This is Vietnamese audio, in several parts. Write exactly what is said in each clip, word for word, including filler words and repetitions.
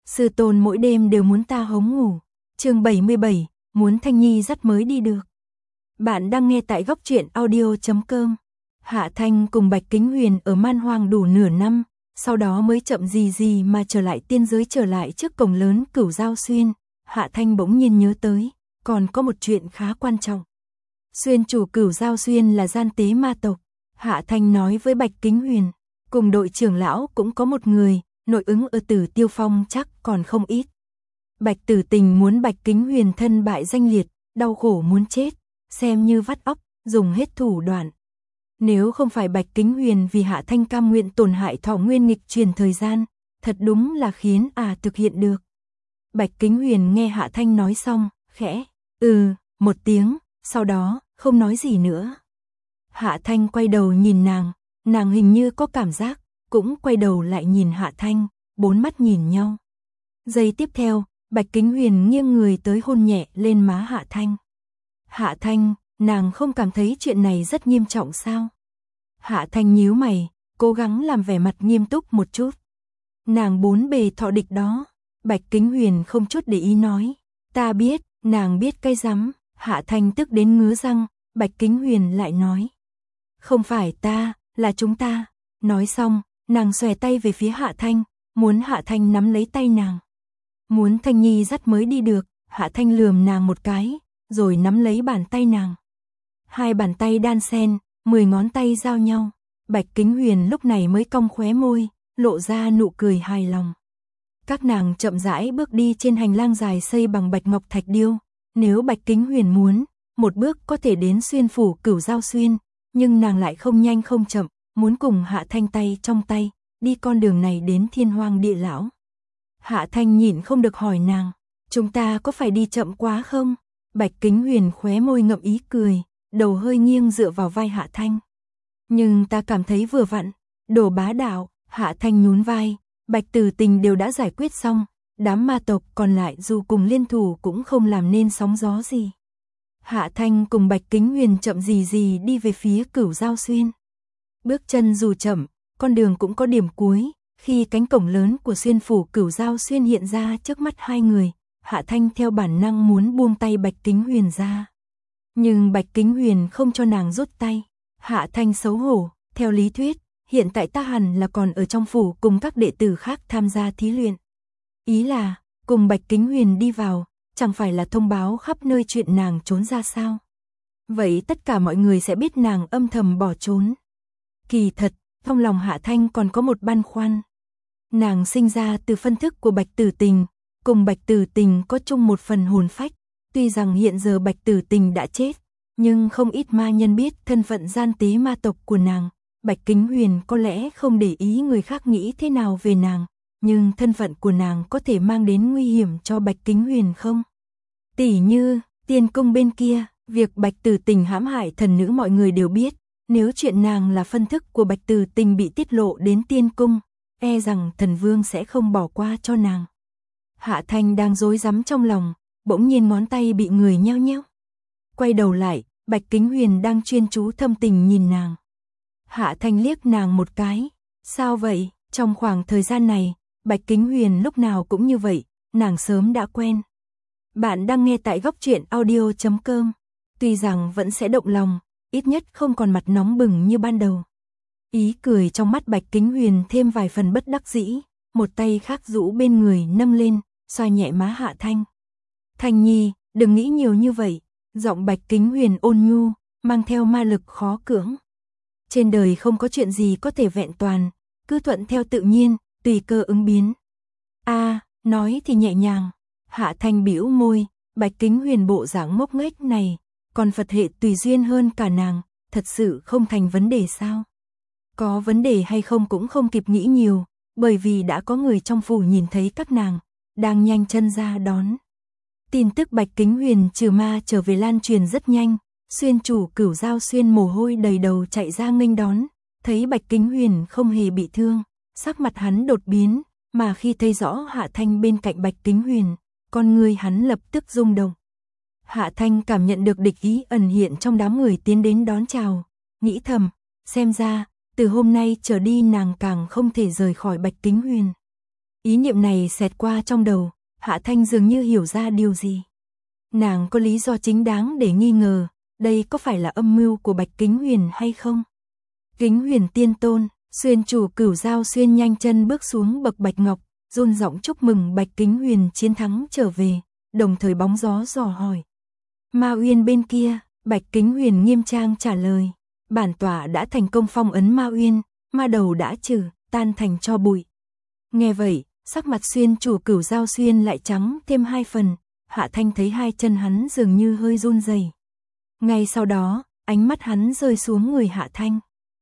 Sư tôn mỗi đêm đều muốn ta hống ngủ. Chương bảy mươi bảy, muốn Thanh Nhi dắt mới đi được. Bạn đang nghe tại góc truyện audio chấm com. Hạ Thanh cùng Bạch Kính Huyền ở Man Hoang đủ nửa năm, sau đó mới chậm gì gì mà trở lại tiên giới, trở lại trước cổng lớn Cửu Giao Xuyên. Hạ Thanh bỗng nhiên nhớ tới, còn có một chuyện khá quan trọng. Xuyên chủ Cửu Giao Xuyên là gian tế ma tộc. Hạ Thanh nói với Bạch Kính Huyền, cùng đội trưởng lão cũng có một người, nội ứng ở Tử Tiêu Phong chắc còn không ít. Bạch Tử Tình muốn Bạch Kính Huyền thân bại danh liệt, đau khổ muốn chết, xem như vắt óc, dùng hết thủ đoạn. Nếu không phải Bạch Kính Huyền vì Hạ Thanh cam nguyện tổn hại thọ nguyên nghịch truyền thời gian, thật đúng là khiến à thực hiện được. Bạch Kính Huyền nghe Hạ Thanh nói xong, khẽ, ừ, một tiếng, sau đó, không nói gì nữa. Hạ Thanh quay đầu nhìn nàng, nàng hình như có cảm giác, cũng quay đầu lại nhìn Hạ Thanh, bốn mắt nhìn nhau. Giây tiếp theo, Bạch Kính Huyền nghiêng người tới hôn nhẹ lên má Hạ Thanh. Hạ Thanh, nàng không cảm thấy chuyện này rất nghiêm trọng sao? Hạ Thanh nhíu mày, cố gắng làm vẻ mặt nghiêm túc một chút. Nàng bốn bề thọ địch đó. Bạch Kính Huyền không chút để ý nói. Ta biết, nàng biết cái rắm. Hạ Thanh tức đến ngứa răng, Bạch Kính Huyền lại nói. Không phải ta, là chúng ta. Nói xong, nàng xòe tay về phía Hạ Thanh, muốn Hạ Thanh nắm lấy tay nàng. Muốn Thanh Nhi dắt mới đi được. Hạ Thanh lườm nàng một cái, rồi nắm lấy bàn tay nàng. Hai bàn tay đan xen, mười ngón tay giao nhau. Bạch Kính Huyền lúc này mới cong khóe môi, lộ ra nụ cười hài lòng. Các nàng chậm rãi bước đi trên hành lang dài xây bằng bạch ngọc thạch điêu. Nếu Bạch Kính Huyền muốn, một bước có thể đến xuyên phủ Cửu Giao Xuyên, nhưng nàng lại không nhanh không chậm, muốn cùng Hạ Thanh tay trong tay, đi con đường này đến Thiên Hoang Địa Lão. Hạ Thanh nhịn không được hỏi nàng, chúng ta có phải đi chậm quá không? Bạch Kính Huyền khóe môi ngậm ý cười, đầu hơi nghiêng dựa vào vai Hạ Thanh. Nhưng ta cảm thấy vừa vặn. Đồ bá đạo. Hạ Thanh nhún vai, Bạch Tử Tình đều đã giải quyết xong, đám ma tộc còn lại dù cùng liên thủ cũng không làm nên sóng gió gì. Hạ Thanh cùng Bạch Kính Huyền chậm gì gì đi về phía Cửu Giao Xuyên. Bước chân dù chậm, con đường cũng có điểm cuối. Khi cánh cổng lớn của xuyên phủ Cửu Giao Xuyên hiện ra trước mắt hai người, Hạ Thanh theo bản năng muốn buông tay Bạch Kính Huyền ra. Nhưng Bạch Kính Huyền không cho nàng rút tay. Hạ Thanh xấu hổ, theo lý thuyết, hiện tại ta hẳn là còn ở trong phủ cùng các đệ tử khác tham gia thí luyện. Ý là, cùng Bạch Kính Huyền đi vào, chẳng phải là thông báo khắp nơi chuyện nàng trốn ra sao? Vậy tất cả mọi người sẽ biết nàng âm thầm bỏ trốn. Kỳ thật, trong lòng Hạ Thanh còn có một băn khoăn. Nàng sinh ra từ phân thức của Bạch Tử Tình, cùng Bạch Tử Tình có chung một phần hồn phách. Tuy rằng hiện giờ Bạch Tử Tình đã chết, nhưng không ít ma nhân biết thân phận gian tế ma tộc của nàng. Bạch Kính Huyền có lẽ không để ý người khác nghĩ thế nào về nàng, nhưng thân phận của nàng có thể mang đến nguy hiểm cho Bạch Kính Huyền không? Tỉ như, tiên cung bên kia, việc Bạch Tử Tình hãm hại thần nữ mọi người đều biết. Nếu chuyện nàng là phân thức của Bạch Tử Tình bị tiết lộ đến tiên cung, e rằng thần vương sẽ không bỏ qua cho nàng. Hạ Thanh đang rối rắm trong lòng, bỗng nhiên ngón tay bị người nheo nheo. Quay đầu lại, Bạch Kính Huyền đang chuyên chú thâm tình nhìn nàng. Hạ Thanh liếc nàng một cái. Sao vậy? Trong khoảng thời gian này, Bạch Kính Huyền lúc nào cũng như vậy, nàng sớm đã quen. Bạn đang nghe tại góc truyện audio chấm com. Tuy rằng vẫn sẽ động lòng, ít nhất không còn mặt nóng bừng như ban đầu. Ý cười trong mắt Bạch Kính Huyền thêm vài phần bất đắc dĩ, một tay khác rũ bên người nâng lên, xoa nhẹ má Hạ Thanh. Thanh Nhi, đừng nghĩ nhiều như vậy. Giọng Bạch Kính Huyền ôn nhu, mang theo ma lực khó cưỡng. Trên đời không có chuyện gì có thể vẹn toàn, cứ thuận theo tự nhiên, tùy cơ ứng biến. A, à, nói thì nhẹ nhàng. Hạ Thanh bĩu môi, Bạch Kính Huyền bộ dáng ngốc nghếch này, còn Phật hệ tùy duyên hơn cả nàng, thật sự không thành vấn đề sao? Có vấn đề hay không cũng không kịp nghĩ nhiều, bởi vì đã có người trong phủ nhìn thấy các nàng, đang nhanh chân ra đón. Tin tức Bạch Kính Huyền trừ ma trở về lan truyền rất nhanh, xuyên chủ Cửu Giao Xuyên mồ hôi đầy đầu chạy ra nghênh đón, thấy Bạch Kính Huyền không hề bị thương, sắc mặt hắn đột biến, mà khi thấy rõ Hạ Thanh bên cạnh Bạch Kính Huyền, con người hắn lập tức rung động. Hạ Thanh cảm nhận được địch ý ẩn hiện trong đám người tiến đến đón chào, nghĩ thầm, xem ra, từ hôm nay trở đi nàng càng không thể rời khỏi Bạch Kính Huyền. Ý niệm này xẹt qua trong đầu, Hạ Thanh dường như hiểu ra điều gì. Nàng có lý do chính đáng để nghi ngờ, đây có phải là âm mưu của Bạch Kính Huyền hay không? Kính Huyền tiên tôn, Xuyên chủ Cửu Giao Xuyên nhanh chân bước xuống bậc bạch ngọc, run giọng chúc mừng Bạch Kính Huyền chiến thắng trở về, đồng thời bóng gió dò hỏi. Ma Uyên bên kia, Bạch Kính Huyền nghiêm trang trả lời, bản tọa đã thành công phong ấn Ma Uyên, ma đầu đã trừ, tan thành tro bụi. Nghe vậy, sắc mặt Xuyên chủ Cửu Giao Xuyên lại trắng thêm hai phần, Hạ Thanh thấy hai chân hắn dường như hơi run rẩy. Ngay sau đó, ánh mắt hắn rơi xuống người Hạ Thanh.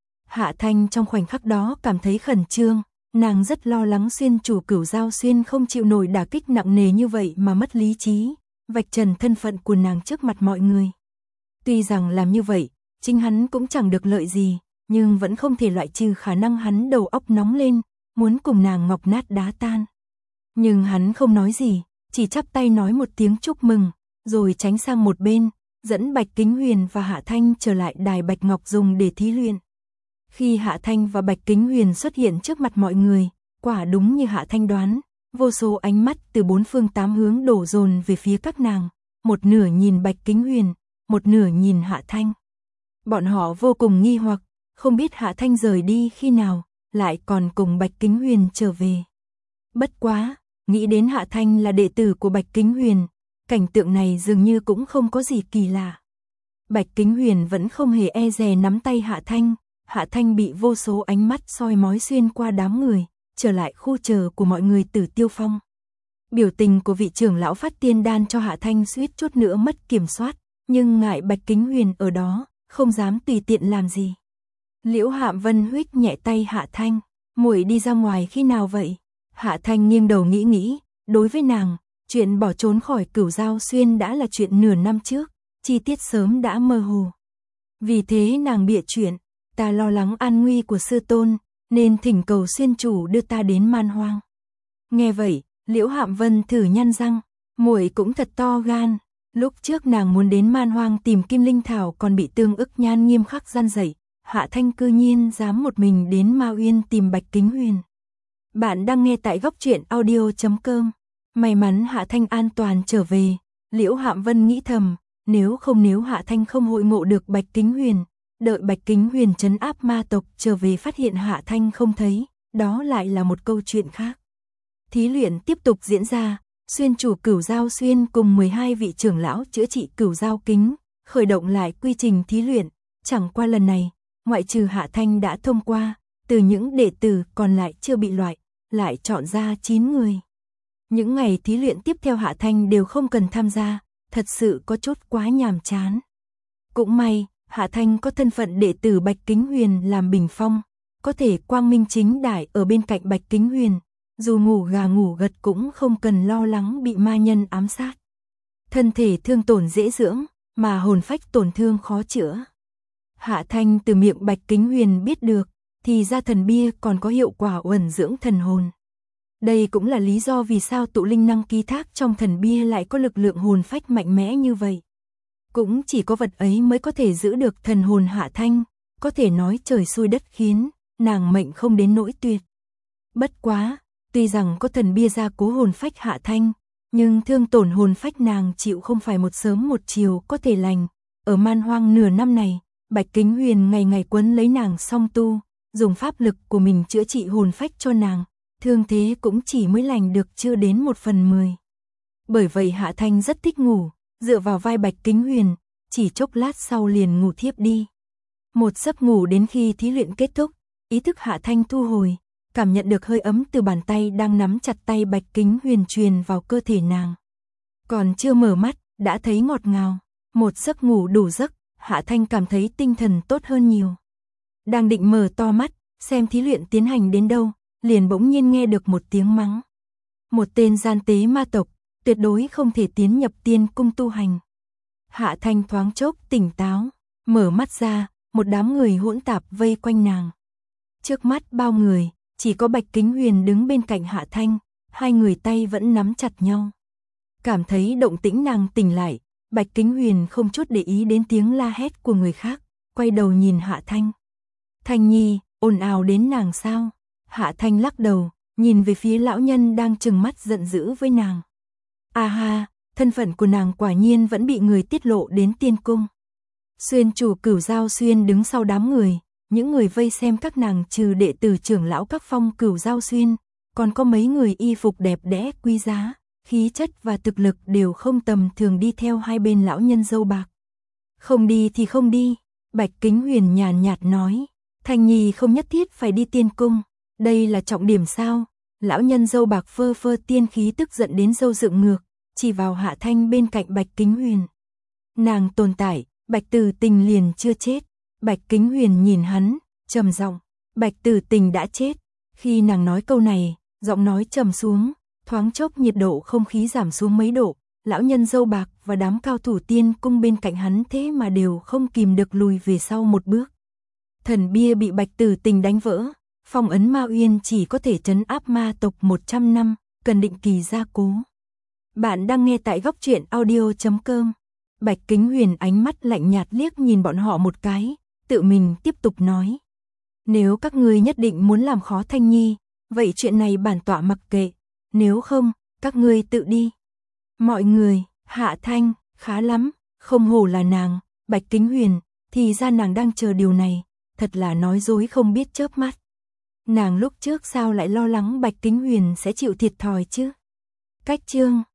Hạ Thanh trong khoảnh khắc đó cảm thấy khẩn trương, nàng rất lo lắng Xuyên chủ Cửu Giao Xuyên không chịu nổi đả kích nặng nề như vậy mà mất lý trí, vạch trần thân phận của nàng trước mặt mọi người. Tuy rằng làm như vậy, chính hắn cũng chẳng được lợi gì, nhưng vẫn không thể loại trừ khả năng hắn đầu óc nóng lên, muốn cùng nàng ngọc nát đá tan. Nhưng hắn không nói gì, chỉ chắp tay nói một tiếng chúc mừng, rồi tránh sang một bên, dẫn Bạch Kính Huyền và Hạ Thanh trở lại đài bạch ngọc dùng để thí luyện. Khi Hạ Thanh và Bạch Kính Huyền xuất hiện trước mặt mọi người, quả đúng như Hạ Thanh đoán, vô số ánh mắt từ bốn phương tám hướng đổ dồn về phía các nàng, một nửa nhìn Bạch Kính Huyền, một nửa nhìn Hạ Thanh. Bọn họ vô cùng nghi hoặc, không biết Hạ Thanh rời đi khi nào, lại còn cùng Bạch Kính Huyền trở về. Bất quá, nghĩ đến Hạ Thanh là đệ tử của Bạch Kính Huyền, cảnh tượng này dường như cũng không có gì kỳ lạ. Bạch Kính Huyền vẫn không hề e dè nắm tay Hạ Thanh, Hạ Thanh bị vô số ánh mắt soi mói xuyên qua đám người, trở lại khu chờ của mọi người Tử Tiêu Phong. Biểu tình của vị trưởng lão phát tiên đan cho Hạ Thanh suýt chút nữa mất kiểm soát, nhưng ngại Bạch Kính Huyền ở đó, không dám tùy tiện làm gì. Liễu Hạm Vân huých nhẹ tay Hạ Thanh, muội đi ra ngoài khi nào vậy? Hạ Thanh nghiêng đầu nghĩ nghĩ, đối với nàng, chuyện bỏ trốn khỏi Cửu Giao Xuyên đã là chuyện nửa năm trước, chi tiết sớm đã mơ hồ. Vì thế nàng bịa chuyện, ta lo lắng an nguy của sư tôn, nên thỉnh cầu Xuyên chủ đưa ta đến Man Hoang. Nghe vậy, Liễu Hạm Vân thử nhăn răng, muội cũng thật to gan, lúc trước nàng muốn đến Man Hoang tìm Kim Linh Thảo còn bị Tương Ức Nhan nghiêm khắc gian dạy, Hạ Thanh cư nhiên dám một mình đến Ma Uyên tìm Bạch Kính Huyền. Bạn đang nghe tại góc truyện audio chấm com. May mắn Hạ Thanh an toàn trở về, Liễu Hạm Vân nghĩ thầm, nếu không nếu Hạ Thanh không hội ngộ được Bạch Kính Huyền, đợi Bạch Kính Huyền trấn áp ma tộc trở về phát hiện Hạ Thanh không thấy, đó lại là một câu chuyện khác. Thí luyện tiếp tục diễn ra, Xuyên chủ Cửu Giao Xuyên cùng mười hai vị trưởng lão chữa trị Cửu Giao Kính, khởi động lại quy trình thí luyện, chẳng qua lần này, ngoại trừ Hạ Thanh đã thông qua, từ những đệ tử còn lại chưa bị loại, lại chọn ra chín người. Những ngày thí luyện tiếp theo Hạ Thanh đều không cần tham gia, thật sự có chút quá nhàm chán. Cũng may, Hạ Thanh có thân phận đệ tử Bạch Kính Huyền làm bình phong, có thể quang minh chính đại ở bên cạnh Bạch Kính Huyền, dù ngủ gà ngủ gật cũng không cần lo lắng bị ma nhân ám sát. Thân thể thương tổn dễ dưỡng, mà hồn phách tổn thương khó chữa. Hạ Thanh từ miệng Bạch Kính Huyền biết được, thì ra thần bia còn có hiệu quả uẩn dưỡng thần hồn. Đây cũng là lý do vì sao tụ linh năng ký thác trong thần bia lại có lực lượng hồn phách mạnh mẽ như vậy. Cũng chỉ có vật ấy mới có thể giữ được thần hồn Hạ Thanh, có thể nói trời xui đất khiến, nàng mệnh không đến nỗi tuyệt. Bất quá, tuy rằng có thần bia gia cố hồn phách Hạ Thanh, nhưng thương tổn hồn phách nàng chịu không phải một sớm một chiều có thể lành. Ở Man Hoang nửa năm này, Bạch Kính Huyền ngày ngày quấn lấy nàng song tu, dùng pháp lực của mình chữa trị hồn phách cho nàng, thương thế cũng chỉ mới lành được chưa đến một phần mười. Bởi vậy Hạ Thanh rất thích ngủ, dựa vào vai Bạch Kính Huyền, chỉ chốc lát sau liền ngủ thiếp đi. Một giấc ngủ đến khi thí luyện kết thúc, ý thức Hạ Thanh thu hồi, cảm nhận được hơi ấm từ bàn tay đang nắm chặt tay Bạch Kính Huyền truyền vào cơ thể nàng. Còn chưa mở mắt, đã thấy ngọt ngào, một giấc ngủ đủ giấc, Hạ Thanh cảm thấy tinh thần tốt hơn nhiều. Đang định mở to mắt, xem thí luyện tiến hành đến đâu, liền bỗng nhiên nghe được một tiếng mắng. Một tên gian tế ma tộc, tuyệt đối không thể tiến nhập tiên cung tu hành. Hạ Thanh thoáng chốc tỉnh táo, mở mắt ra, một đám người hỗn tạp vây quanh nàng. Trước mắt bao người, chỉ có Bạch Kính Huyền đứng bên cạnh Hạ Thanh, hai người tay vẫn nắm chặt nhau. Cảm thấy động tĩnh nàng tỉnh lại, Bạch Kính Huyền không chút để ý đến tiếng la hét của người khác, quay đầu nhìn Hạ Thanh. Thanh Nhi, ồn ào đến nàng sao? Hạ Thanh lắc đầu, nhìn về phía lão nhân đang trừng mắt giận dữ với nàng. À ha, thân phận của nàng quả nhiên vẫn bị người tiết lộ đến tiên cung. Xuyên chủ Cửu Giao Xuyên đứng sau đám người, những người vây xem các nàng trừ đệ tử trưởng lão các phong Cửu Giao Xuyên, còn có mấy người y phục đẹp đẽ quý giá, khí chất và thực lực đều không tầm thường đi theo hai bên lão nhân dâu bạc. Không đi thì không đi, Bạch Kính Huyền nhàn nhạt nói, Thanh Nhi không nhất thiết phải đi tiên cung, đây là trọng điểm sao? Lão nhân dâu bạc phơ phơ tiên khí tức giận đến râu dựng ngược, chỉ vào Hạ Thanh bên cạnh Bạch Kính Huyền. Nàng tồn tại, Bạch Tử Tình liền chưa chết. Bạch Kính Huyền nhìn hắn, trầm giọng, Bạch Tử Tình đã chết. Khi nàng nói câu này, giọng nói trầm xuống, thoáng chốc nhiệt độ không khí giảm xuống mấy độ, lão nhân dâu bạc và đám cao thủ tiên cung bên cạnh hắn thế mà đều không kìm được lùi về sau một bước. Thần bia bị Bạch Tử Tình đánh vỡ, phong ấn Ma Uyên chỉ có thể trấn áp ma tộc một trăm năm, cần định kỳ gia cố. Bạn đang nghe tại góc truyện audio chấm com. Bạch Kính Huyền ánh mắt lạnh nhạt liếc nhìn bọn họ một cái, tự mình tiếp tục nói. Nếu các ngươi nhất định muốn làm khó Thanh Nhi, vậy chuyện này bản tọa mặc kệ, nếu không, các ngươi tự đi. Mọi người, Hạ Thanh, khá lắm, không hổ là nàng, Bạch Kính Huyền, thì ra nàng đang chờ điều này, thật là nói dối không biết chớp mắt. Nàng lúc trước sao lại lo lắng Bạch Kính Huyền sẽ chịu thiệt thòi chứ? Cách chương